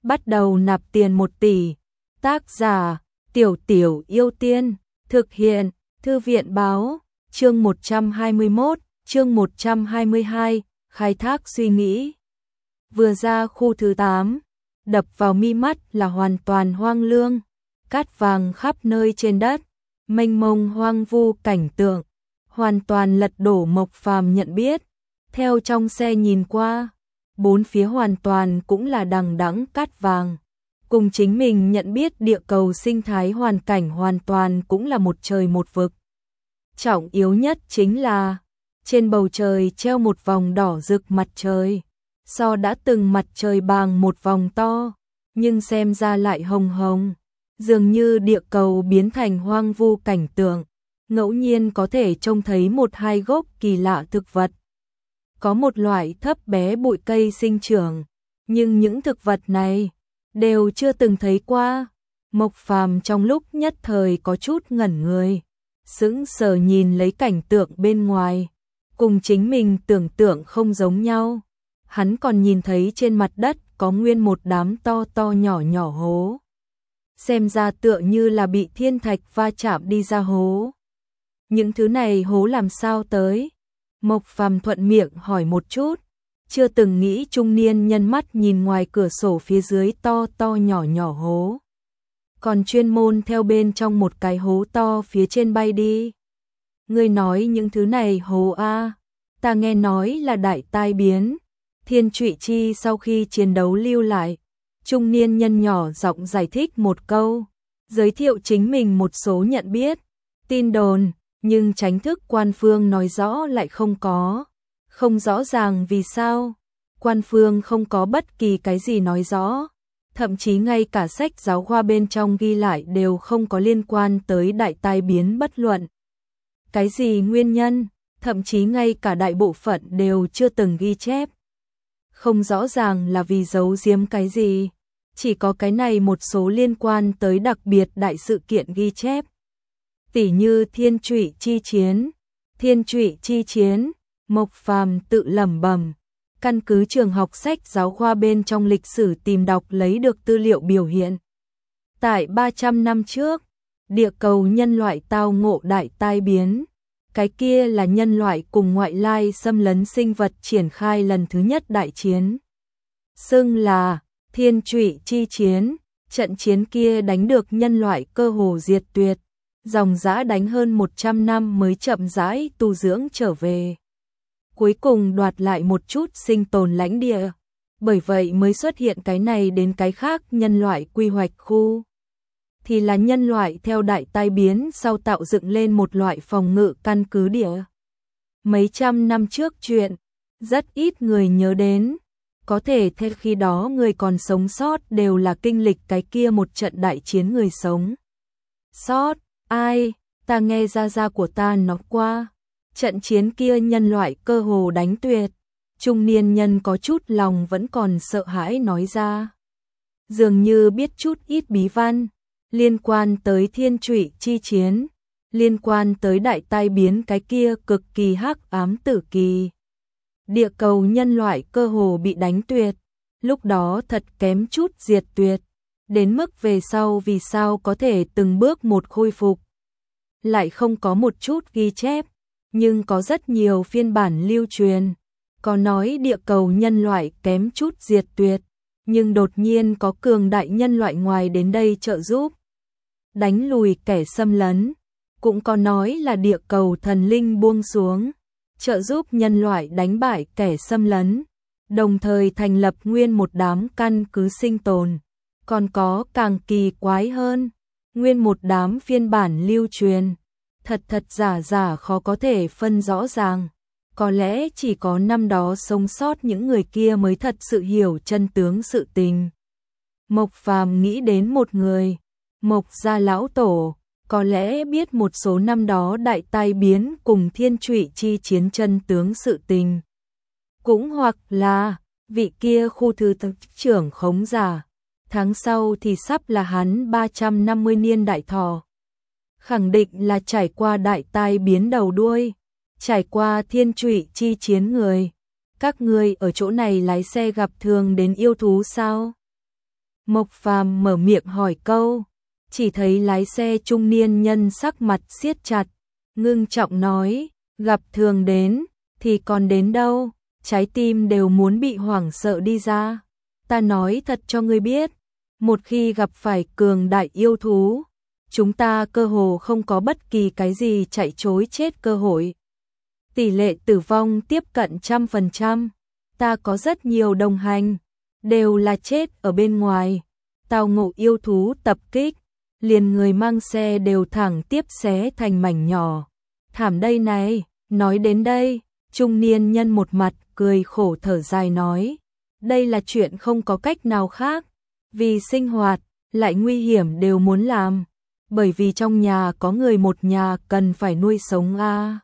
bắt đầu nạp tiền 1 tỷ. Tác giả: Tiểu Tiểu Yêu Tiên. Thực hiện: Thư viện báo. Chương 121, chương 122, khai thác suy nghĩ. Vừa ra khu thứ 8, đập vào mi mắt là hoàn toàn hoang lương, cát vàng khắp nơi trên đất, mênh mông hoang vu cảnh tượng, hoàn toàn lật đổ Mộc Phàm nhận biết. Theo trong xe nhìn qua, bốn phía hoàn toàn cũng là đằng đẵng cát vàng, cùng chính mình nhận biết địa cầu sinh thái hoàn cảnh hoàn toàn cũng là một trời một vực. Trọng yếu nhất chính là trên bầu trời treo một vòng đỏ rực mặt trời, so đã từng mặt trời bằng một vòng to, nhưng xem ra lại hồng hồng, dường như địa cầu biến thành hoang vu cảnh tượng, ngẫu nhiên có thể trông thấy một hai gốc kỳ lạ thực vật. Có một loại thấp bé bụi cây sinh trưởng, nhưng những thực vật này đều chưa từng thấy qua. Mộc Phàm trong lúc nhất thời có chút ngẩn người, sững sờ nhìn lấy cảnh tượng bên ngoài, cùng chính mình tưởng tượng không giống nhau. Hắn còn nhìn thấy trên mặt đất có nguyên một đám to to nhỏ nhỏ hố, xem ra tựa như là bị thiên thạch va chạm đi ra hố. Những thứ này hố làm sao tới? Mộc Phàm thuận miệng hỏi một chút, chưa từng nghĩ trung niên nhân mắt nhìn ngoài cửa sổ phía dưới to to nhỏ nhỏ hố, còn chuyên môn theo bên trong một cái hố to phía trên bay đi. Ngươi nói những thứ này hố a? Ta nghe nói là đại tai biến, Thiên Trụy Chi sau khi chiến đấu lưu lại. Trung niên nhân nhỏ giọng giải thích một câu, giới thiệu chính mình một số nhận biết, tin đồn, nhưng tránh thức quan phương nói rõ lại không có. Không rõ ràng vì sao, quan phương không có bất kỳ cái gì nói rõ, thậm chí ngay cả sách giáo khoa bên trong ghi lại đều không có liên quan tới đại tai biến bất luận cái gì nguyên nhân, thậm chí ngay cả đại bộ phận đều chưa từng ghi chép. Không rõ ràng là vì giấu giếm cái gì, chỉ có cái này một số liên quan tới đặc biệt đại sự kiện ghi chép. Tỉ như Thiên Trụy Chi chiến. Thiên Trụy Chi chiến, Mộc Phàm tự lẩm bẩm, căn cứ trường học sách giáo khoa bên trong lịch sử tìm đọc lấy được tư liệu biểu hiện. Tại 300 năm trước, địa cầu nhân loại tao ngộ đại tai biến. Cái kia là nhân loại cùng ngoại lai xâm lấn sinh vật triển khai lần thứ nhất đại chiến, xưng là Thiên Trụy Chi chiến. Trận chiến kia đánh được nhân loại cơ hồ diệt tuyệt, dòng dã đánh hơn 100 năm mới chậm rãi tu dưỡng trở về, cuối cùng đoạt lại một chút sinh tồn lãnh địa, bởi vậy mới xuất hiện cái này đến cái khác nhân loại quy hoạch khu. Thì là nhân loại theo đại tai biến sau tạo dựng lên một loại phòng ngự căn cứ địa. Mấy trăm năm trước chuyện, rất ít người nhớ đến, có thể theo khi đó người còn sống sót đều là kinh lịch cái kia một trận đại chiến người sống sót. Ai, ta nghe gia gia của ta nói qua, trận chiến kia nhân loại cơ hồ đánh tuyệt. Trung niên nhân có chút lòng vẫn còn sợ hãi nói ra, dường như biết chút ít bí văn liên quan tới Thiên Trụy Chi chiến, liên quan tới đại tai biến cái kia cực kỳ hắc ám tử kỳ. Địa cầu nhân loại cơ hồ bị đánh tuyệt, lúc đó thật kém chút diệt tuyệt, đến mức về sau vì sao có thể từng bước một khôi phục, lại không có một chút ghi chép, nhưng có rất nhiều phiên bản lưu truyền, có nói địa cầu nhân loại kém chút diệt tuyệt, nhưng đột nhiên có cường đại nhân loại ngoài đến đây trợ giúp, đánh lùi kẻ xâm lấn, cũng có nói là địa cầu thần linh buông xuống, trợ giúp nhân loại đánh bại kẻ xâm lấn, đồng thời thành lập nguyên một đám căn cứ sinh tồn, còn có càng kỳ quái hơn, nguyên một đám phiên bản lưu truyền, thật thật giả giả khó có thể phân rõ ràng, có lẽ chỉ có năm đó sống sót những người kia mới thật sự hiểu chân tướng sự tình. Mộc Phàm nghĩ đến một người, Mộc gia lão tổ, có lẽ biết một số năm đó đại tai biến cùng Thiên Trụy Chi chiến chân tướng sự tình. Cũng hoặc là vị kia khu thứ trưởng khống giả, tháng sau thì sắp là hắn 350 niên đại thọ. Khẳng định là trải qua đại tai biến đầu đuôi, trải qua Thiên Trụy Chi chiến người. Các ngươi ở chỗ này lái xe gặp thường đến yêu thú sao? Mộc Phàm mở miệng hỏi câu, chỉ thấy lái xe trung niên nhân sắc mặt siết chặt, ngưng trọng nói, gặp thường đến, thì còn đến đâu, trái tim đều muốn bị hoảng sợ đi ra. Ta nói thật cho ngươi biết, một khi gặp phải cường đại yêu thú, chúng ta cơ hồ không có bất kỳ cái gì chạy trối chết cơ hội. Tỷ lệ tử vong tiếp cận 100%, ta có rất nhiều đồng hành, đều là chết ở bên ngoài, tao ngộ yêu thú tập kích, liền người mang xe đều thẳng tiếp xé thành mảnh nhỏ. Thảm đây này, nói đến đây, trung niên nhân một mặt cười khổ thở dài nói, đây là chuyện không có cách nào khác, vì sinh hoạt, lại nguy hiểm đều muốn làm, bởi vì trong nhà có người một nhà cần phải nuôi sống a.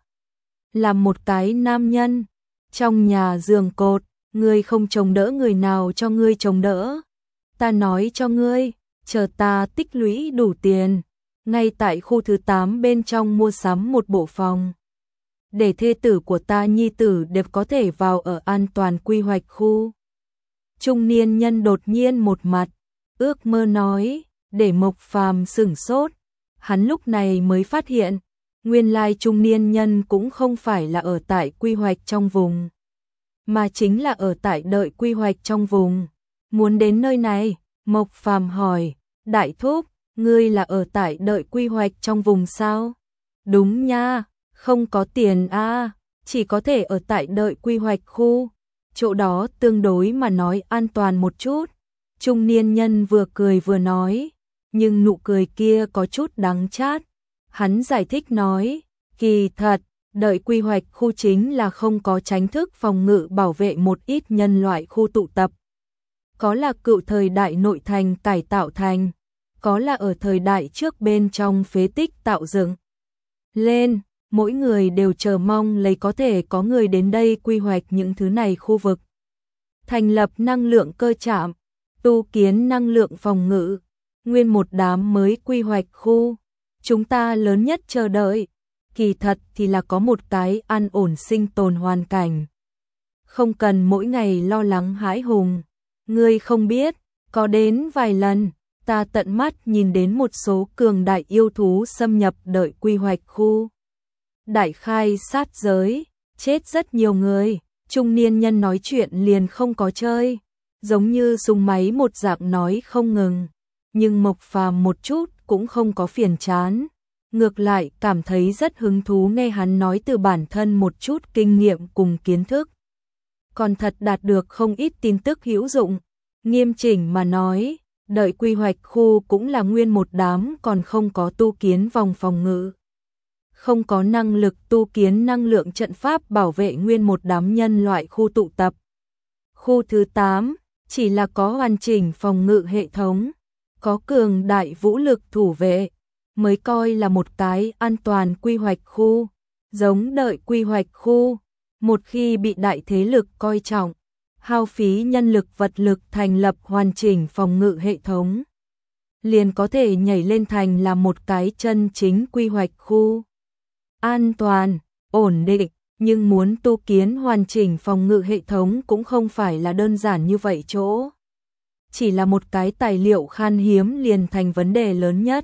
Làm một cái nam nhân, trong nhà giường cột, ngươi không chống đỡ người nào cho ngươi chống đỡ. Ta nói cho ngươi, chờ ta tích lũy đủ tiền, ngay tại khu thứ 8 bên trong mua sắm một bộ phòng. Để thê tử của ta nhi tử đều có thể vào ở an toàn quy hoạch khu. Trung niên nhân đột nhiên một mặt, ước mơ nói, để Mộc Phàm sửng sốt. Hắn lúc này mới phát hiện, nguyên lai trung niên nhân cũng không phải là ở tại quy hoạch trong vùng, mà chính là ở tại đợi quy hoạch trong vùng. Muốn đến nơi này, Mộc Phàm hỏi, đại thúc, ngươi là ở tại đợi quy hoạch trong vùng sao? Đúng nha, không có tiền a, chỉ có thể ở tại đợi quy hoạch khu. Chỗ đó tương đối mà nói an toàn một chút. Trung niên nhân vừa cười vừa nói, nhưng nụ cười kia có chút đắng chát. Hắn giải thích nói, kỳ thật, đợi quy hoạch khu chính là không có tránh thức phòng ngự bảo vệ một ít nhân loại khu tụ tập. Có là cựu thời đại nội thành cải tạo thành, có là ở thời đại trước bên trong phế tích tạo dựng lên, mỗi người đều chờ mong lấy có thể có người đến đây quy hoạch những thứ này khu vực. Thành lập năng lượng cơ trạm, tu kiến năng lượng phòng ngự, nguyên một đám mới quy hoạch khu. Chúng ta lớn nhất chờ đợi, kỳ thật thì là có một cái an ổn sinh tồn hoàn cảnh. Không cần mỗi ngày lo lắng hãi hùng. Ngươi không biết, có đến vài lần, ta tận mắt nhìn đến một số cường đại yêu thú xâm nhập đợi quy hoạch khu. Đại khai sát giới, chết rất nhiều người, trung niên nhân nói chuyện liền không có chơi, giống như súng máy một dạng nói không ngừng, nhưng Mộc Phàm một chút cũng không có phiền chán, ngược lại cảm thấy rất hứng thú nghe hắn nói từ bản thân một chút kinh nghiệm cùng kiến thức. Còn thật đạt được không ít tin tức hữu dụng, nghiêm chỉnh mà nói, đợi quy hoạch khu cũng là nguyên một đám còn không có tu kiến vòng phòng ngự. Không có năng lực tu kiến năng lượng trận pháp bảo vệ nguyên một đám nhân loại khu tụ tập. Khu thứ 8 chỉ là có hoàn chỉnh phòng ngự hệ thống, có cường đại vũ lực thủ vệ, mới coi là một cái an toàn quy hoạch khu. Giống đợi quy hoạch khu, một khi bị đại thế lực coi trọng, hao phí nhân lực vật lực thành lập hoàn chỉnh phòng ngự hệ thống, liền có thể nhảy lên thành là một cái chân chính quy hoạch khu. An toàn, ổn định, nhưng muốn tu kiến hoàn chỉnh phòng ngự hệ thống cũng không phải là đơn giản như vậy chỗ. Chỉ là một cái tài liệu khan hiếm liền thành vấn đề lớn nhất.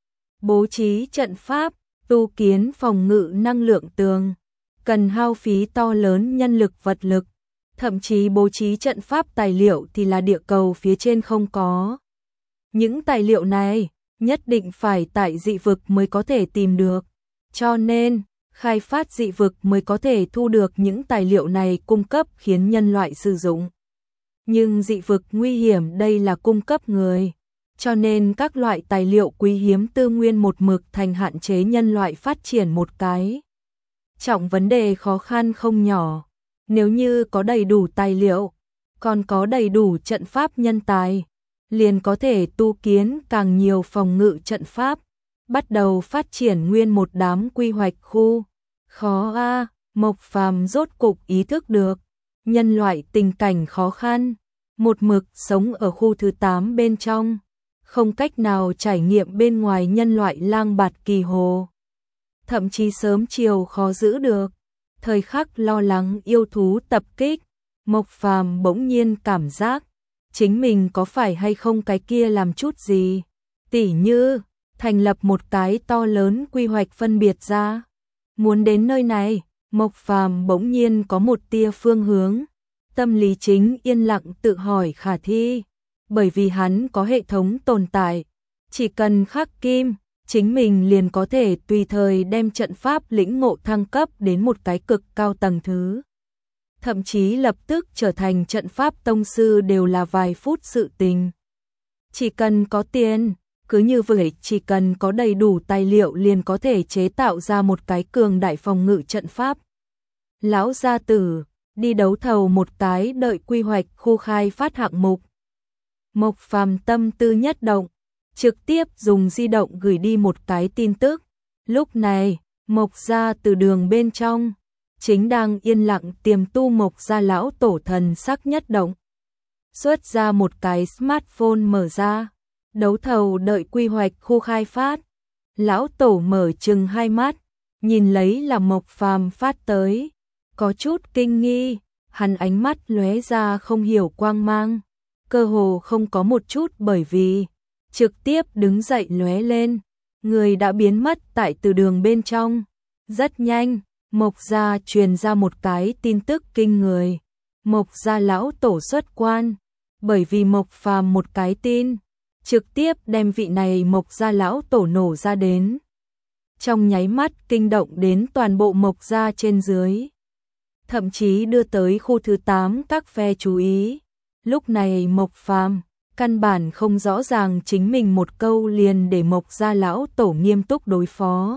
Bố trí trận pháp, tu kiến phòng ngự năng lượng tường, cần hao phí to lớn nhân lực vật lực, thậm chí bố trí trận pháp tài liệu thì là địa cầu phía trên không có. Những tài liệu này nhất định phải tại dị vực mới có thể tìm được, cho nên khai phát dị vực mới có thể thu được những tài liệu này cung cấp khiến nhân loại sử dụng. Nhưng dị vực nguy hiểm đây là cung cấp người, cho nên các loại tài liệu quý hiếm tư nguyên một mực thành hạn chế nhân loại phát triển một cái. Trọng vấn đề khó khăn không nhỏ, nếu như có đầy đủ tài liệu, còn có đầy đủ trận pháp nhân tài, liền có thể tu kiến càng nhiều phòng ngự trận pháp, bắt đầu phát triển nguyên một đám quy hoạch khu. Khó a, Mộc Phàm rốt cục ý thức được, nhân loại tình cảnh khó khăn, một mực sống ở khu thứ 8 bên trong, không cách nào trải nghiệm bên ngoài nhân loại lang bạt kỳ hồ. Thậm chí sớm chiều khó giữ được, thời khắc lo lắng yêu thú tập kích, Mộc Phàm bỗng nhiên cảm giác chính mình có phải hay không cái kia làm chút gì, tỉ như thành lập một cái to lớn quy hoạch phân biệt ra. Muốn đến nơi này, Mộc Phàm bỗng nhiên có một tia phương hướng. Tâm lý chính yên lặng tự hỏi khả thi, bởi vì hắn có hệ thống tồn tại, chỉ cần khắc kim, chính mình liền có thể tùy thời đem trận pháp lĩnh ngộ thăng cấp đến một cái cực cao tầng thứ. Thậm chí lập tức trở thành trận pháp tông sư đều là vài phút sự tình. Chỉ cần có tiền, cứ như vậy chỉ cần có đầy đủ tài liệu liền có thể chế tạo ra một cái cường đại phòng ngự trận pháp. Lão gia tử, đi đấu thầu một cái đợi quy hoạch khu khai phát hạng mục. Mộc Phàm tâm tư nhất động, trực tiếp dùng di động gửi đi một cái tin tức. Lúc này, Mộc gia từ đường bên trong, chính đang yên lặng tiềm tu Mộc gia lão tổ thần sắc nhất động. Xuất ra một cái smartphone mở ra, đấu thầu đợi quy hoạch khu khai phát. Lão tổ mở trừng hai mắt, nhìn lấy là Mộc Phàm phát tới, có chút kinh nghi, hắn ánh mắt lóe ra không hiểu quang mang, cơ hồ không có một chút bởi vì trực tiếp đứng dậy lóe lên, người đã biến mất tại từ đường bên trong. Rất nhanh, Mộc gia truyền ra một cái tin tức kinh người. Mộc gia lão tổ xuất quan, bởi vì Mộc Phàm một cái tin, trực tiếp đem vị này Mộc gia lão tổ nổ ra đến. Trong nháy mắt kinh động đến toàn bộ Mộc gia trên dưới, thậm chí đưa tới khu thứ 8 các phe chú ý. Lúc này Mộc Phàm căn bản không rõ ràng chính mình một câu liền để Mộc gia lão tổ nghiêm túc đối phó.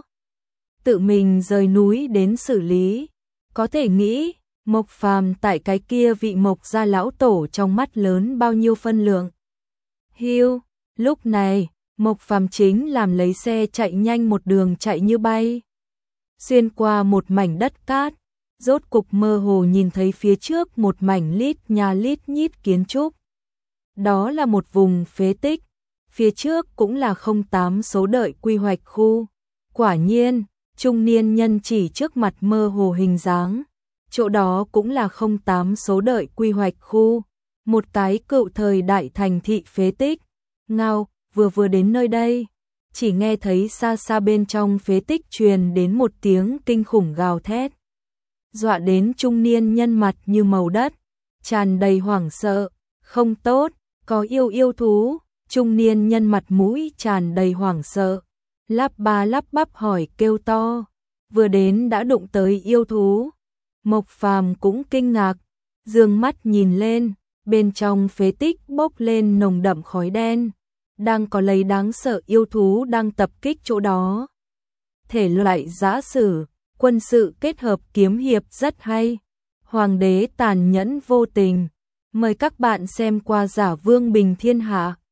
Tự mình rời núi đến xử lý, có thể nghĩ Mộc Phàm tại cái kia vị Mộc gia lão tổ trong mắt lớn bao nhiêu phân lượng. Hiu, lúc này, Mộc Phàm chính làm lấy xe chạy nhanh một đường chạy như bay. Xuyên qua một mảnh đất cát, rốt cục mơ hồ nhìn thấy phía trước một mảnh lít nhà lít nhít kiến trúc. Đó là một vùng phế tích, phía trước cũng là 08 số đợi quy hoạch khu. Quả nhiên, trung niên nhân chỉ trước mặt mơ hồ hình dáng, chỗ đó cũng là 08 số đợi quy hoạch khu, một cái cựu thời đại thành thị phế tích. Ngao, vừa đến nơi đây, chỉ nghe thấy xa xa bên trong phế tích truyền đến một tiếng kinh khủng gào thét. Dọa đến trung niên nhân mặt như màu đất, tràn đầy hoảng sợ, không tốt, có yêu thú. Trung niên nhân mặt mũi tràn đầy hoảng sợ, lắp ba lắp bắp hỏi kêu to, vừa đến đã đụng tới yêu thú. Mộc Phàm cũng kinh ngạc, dương mắt nhìn lên, bên trong phế tích bốc lên nồng đậm khói đen, đang có lấy đáng sợ yêu thú đang tập kích chỗ đó. Thể loại giã sử, quân sự kết hợp kiếm hiệp rất hay. Hoàng đế tàn nhẫn vô tình. Mời các bạn xem qua Giả Vương Bình Thiên Hạ.